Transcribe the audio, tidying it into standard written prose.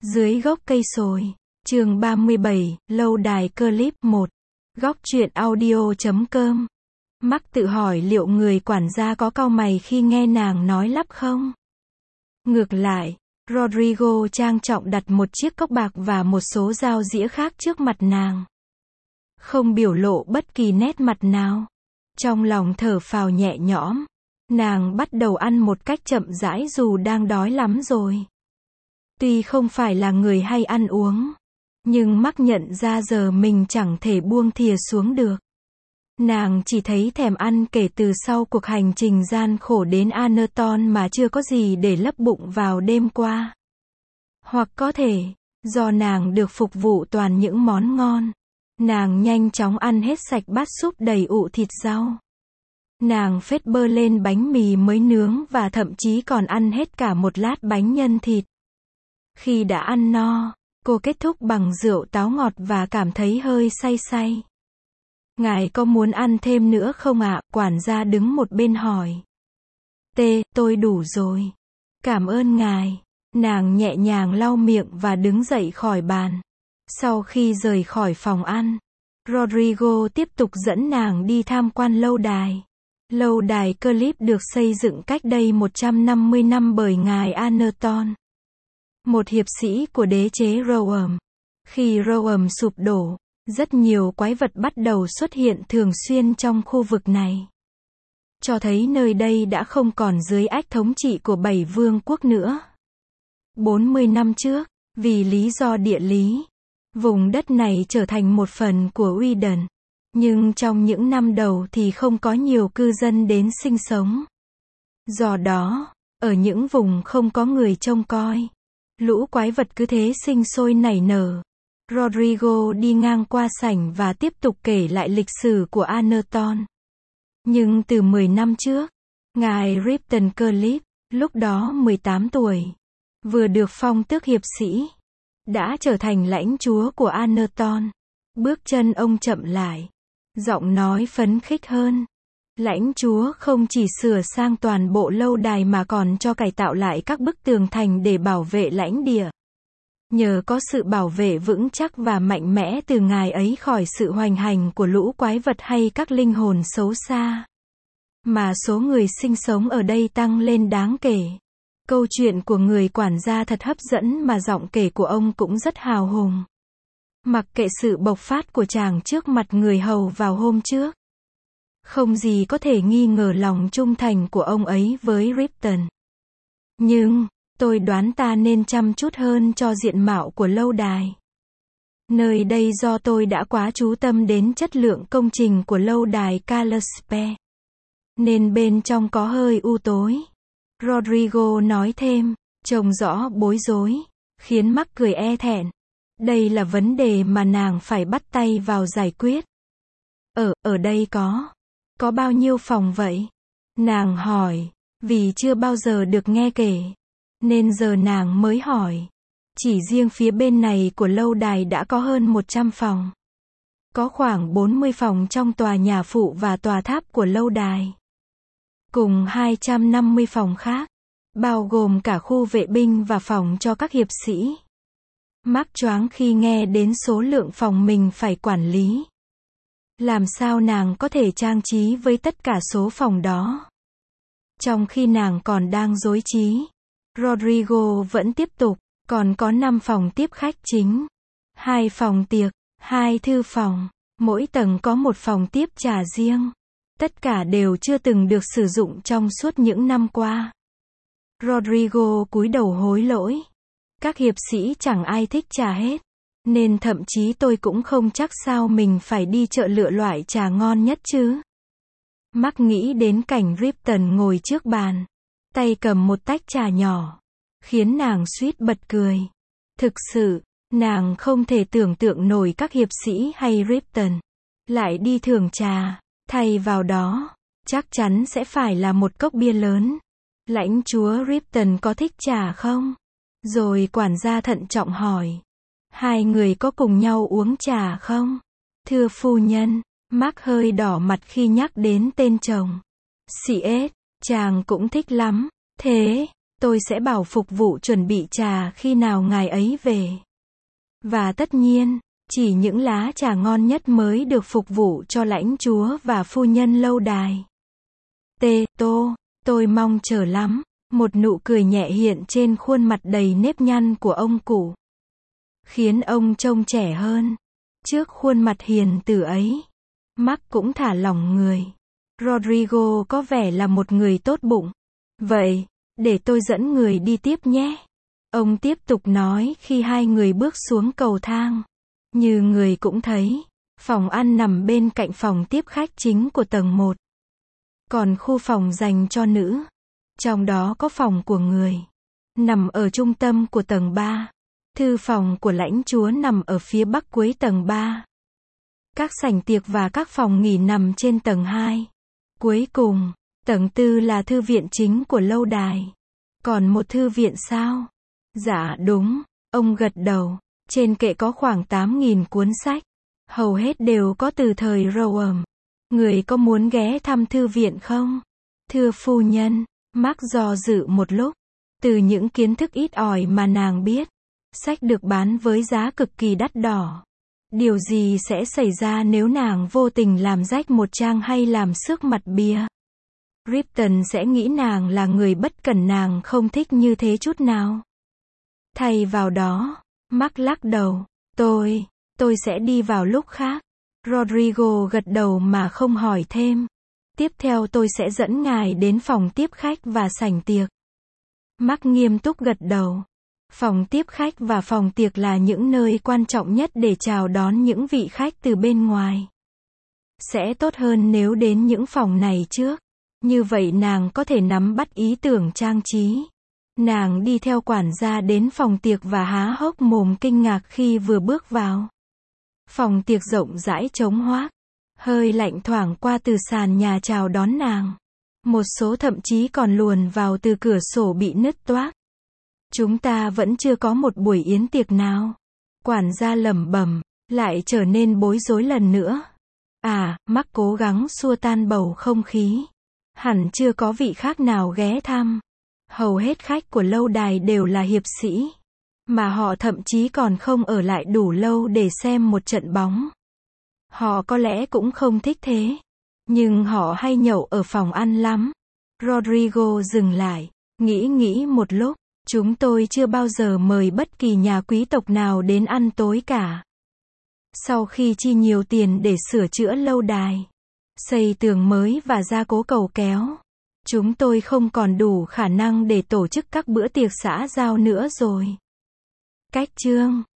Dưới gốc cây sồi. Chương 37, lâu đài clip 1. Góc truyện audio.com. Mark tự hỏi liệu người quản gia có cau mày khi nghe nàng nói lắp không? Ngược lại, Rodrigo trang trọng đặt một chiếc cốc bạc và một số dao dĩa khác trước mặt nàng. Không biểu lộ bất kỳ nét mặt nào. Trong lòng thở phào nhẹ nhõm, nàng bắt đầu ăn một cách chậm rãi dù đang đói lắm rồi. Tuy không phải là người hay ăn uống, nhưng Mark nhận ra giờ mình chẳng thể buông thìa xuống được. Nàng chỉ thấy thèm ăn kể từ sau cuộc hành trình gian khổ đến Anerton mà chưa có gì để lấp bụng vào đêm qua. Hoặc có thể, do nàng được phục vụ toàn những món ngon, nàng nhanh chóng ăn hết sạch bát súp đầy ụ thịt rau. Nàng phết bơ lên bánh mì mới nướng và thậm chí còn ăn hết cả một lát bánh nhân thịt. Khi đã ăn no, cô kết thúc bằng rượu táo ngọt và cảm thấy hơi say say. Ngài có muốn ăn thêm nữa không ạ? Quản gia đứng một bên hỏi. Tôi đủ rồi. Cảm ơn ngài. Nàng nhẹ nhàng lau miệng và đứng dậy khỏi bàn. Sau khi rời khỏi phòng ăn, Rodrigo tiếp tục dẫn nàng đi tham quan lâu đài. Lâu đài clip được xây dựng cách đây 150 năm bởi ngài Anerton, một hiệp sĩ của đế chế Rome. Khi Rome sụp đổ, rất nhiều quái vật bắt đầu xuất hiện thường xuyên trong khu vực này, cho thấy nơi đây đã không còn dưới ách thống trị của 7 vương quốc nữa. 40 năm trước, vì lý do địa lý, vùng đất này trở thành một phần của Sweden. Nhưng trong những năm đầu thì không có nhiều cư dân đến sinh sống. Do đó, ở những vùng không có người trông coi, lũ quái vật cứ thế sinh sôi nảy nở. Rodrigo đi ngang qua sảnh và tiếp tục kể lại lịch sử của Anerton. Nhưng từ 10 năm trước, ngài Ripton Clip, lúc đó 18 tuổi, vừa được phong tước hiệp sĩ, đã trở thành lãnh chúa của Anerton. Bước chân ông chậm lại, giọng nói phấn khích hơn. Lãnh chúa không chỉ sửa sang toàn bộ lâu đài mà còn cho cải tạo lại các bức tường thành để bảo vệ lãnh địa. Nhờ có sự bảo vệ vững chắc và mạnh mẽ từ ngài ấy khỏi sự hoành hành của lũ quái vật hay các linh hồn xấu xa, mà số người sinh sống ở đây tăng lên đáng kể. Câu chuyện của người quản gia thật hấp dẫn mà giọng kể của ông cũng rất hào hùng. Mặc kệ sự bộc phát của chàng trước mặt người hầu vào hôm trước, không gì có thể nghi ngờ lòng trung thành của ông ấy với Ripton. Nhưng, tôi đoán ta nên chăm chút hơn cho diện mạo của lâu đài. Nơi đây do tôi đã quá chú tâm đến chất lượng công trình của lâu đài Caluspe, nên bên trong có hơi u tối. Rodrigo nói thêm, trông rõ bối rối, khiến Mark cười e thẹn. Đây là vấn đề mà nàng phải bắt tay vào giải quyết. Ở đây có bao nhiêu phòng vậy? Nàng hỏi, vì chưa bao giờ được nghe kể, nên giờ nàng mới hỏi. Chỉ riêng phía bên này của lâu đài đã có hơn 100 phòng. Có khoảng 40 phòng trong tòa nhà phụ và tòa tháp của lâu đài, cùng 250 phòng khác, bao gồm cả khu vệ binh và phòng cho các hiệp sĩ. Mark choáng khi nghe đến số lượng phòng mình phải quản lý. Làm sao nàng có thể trang trí với tất cả số phòng đó? Trong khi nàng còn đang rối trí, Rodrigo vẫn tiếp tục, còn có 5 phòng tiếp khách chính, 2 phòng tiệc, 2 thư phòng, mỗi tầng có một phòng tiếp trà riêng. Tất cả đều chưa từng được sử dụng trong suốt những năm qua. Rodrigo cúi đầu hối lỗi. Các hiệp sĩ chẳng ai thích trà hết, nên thậm chí tôi cũng không chắc sao mình phải đi chợ lựa loại trà ngon nhất chứ. Mark nghĩ đến cảnh Ripton ngồi trước bàn, tay cầm một tách trà nhỏ, khiến nàng suýt bật cười. Thực sự, nàng không thể tưởng tượng nổi các hiệp sĩ hay Ripton lại đi thưởng trà. Thay vào đó, chắc chắn sẽ phải là một cốc bia lớn. Lãnh chúa Ripton có thích trà không? Rồi quản gia thận trọng hỏi. Hai người có cùng nhau uống trà không? Thưa phu nhân, Mark hơi đỏ mặt khi nhắc đến tên chồng. CS, chàng cũng thích lắm. Thế, Tôi sẽ bảo phục vụ chuẩn bị trà khi nào ngài ấy về. Và tất nhiên, chỉ những lá trà ngon nhất mới được phục vụ cho lãnh chúa và phu nhân lâu đài. Tôi mong chờ lắm. Một nụ cười nhẹ hiện trên khuôn mặt đầy nếp nhăn của ông cụ, khiến ông trông trẻ hơn. Trước khuôn mặt hiền từ ấy, Mark cũng thả lỏng người. Rodrigo có vẻ là một người tốt bụng. Vậy, để tôi dẫn người đi tiếp nhé. Ông tiếp tục nói khi hai người bước xuống cầu thang. Như người cũng thấy, phòng ăn nằm bên cạnh phòng tiếp khách chính của tầng 1. Còn khu phòng dành cho nữ, trong đó có phòng của người, nằm ở trung tâm của tầng 3. Thư phòng của lãnh chúa nằm ở phía bắc cuối tầng 3. Các sảnh tiệc và các phòng nghỉ nằm trên tầng 2. Cuối cùng, tầng 4 là thư viện chính của lâu đài. Còn một thư viện sao? Dạ đúng, ông gật đầu. Trên kệ có khoảng 8.000 cuốn sách. Hầu hết đều có từ thời Rome. Người có muốn ghé thăm thư viện không? Thưa phu nhân, Mark do dự một lúc. Từ những kiến thức ít ỏi mà nàng biết, sách được bán với giá cực kỳ đắt đỏ. Điều gì sẽ xảy ra nếu nàng vô tình làm rách một trang hay làm xước mặt bìa? Ripton sẽ nghĩ nàng là người bất cẩn, nàng không thích như thế chút nào. Thay vào đó, Mark lắc đầu. Tôi sẽ đi vào lúc khác. Rodrigo gật đầu mà không hỏi thêm. Tiếp theo tôi sẽ dẫn ngài đến phòng tiếp khách và sảnh tiệc. Mark nghiêm túc gật đầu. Phòng tiếp khách và phòng tiệc là những nơi quan trọng nhất để chào đón những vị khách từ bên ngoài. Sẽ tốt hơn nếu đến những phòng này trước. Như vậy nàng có thể nắm bắt ý tưởng trang trí. Nàng đi theo quản gia đến phòng tiệc và há hốc mồm kinh ngạc khi vừa bước vào. Phòng tiệc rộng rãi trống hoác. Hơi lạnh thoảng qua từ sàn nhà chào đón nàng. Một số thậm chí còn luồn vào từ cửa sổ bị nứt toác. Chúng ta vẫn chưa có một buổi yến tiệc nào. Quản gia lẩm bẩm, lại trở nên bối rối lần nữa. Mark cố gắng xua tan bầu không khí. Hẳn chưa có vị khác nào ghé thăm. Hầu hết khách của lâu đài đều là hiệp sĩ. Mà họ thậm chí còn không ở lại đủ lâu để xem một trận bóng. Họ có lẽ cũng không thích thế. Nhưng họ hay nhậu ở phòng ăn lắm. Rodrigo dừng lại, nghĩ một lúc. Chúng tôi chưa bao giờ mời bất kỳ nhà quý tộc nào đến ăn tối cả. Sau khi chi nhiều tiền để sửa chữa lâu đài, xây tường mới và gia cố cầu kéo, chúng tôi không còn đủ khả năng để tổ chức các bữa tiệc xã giao nữa rồi. Cách chương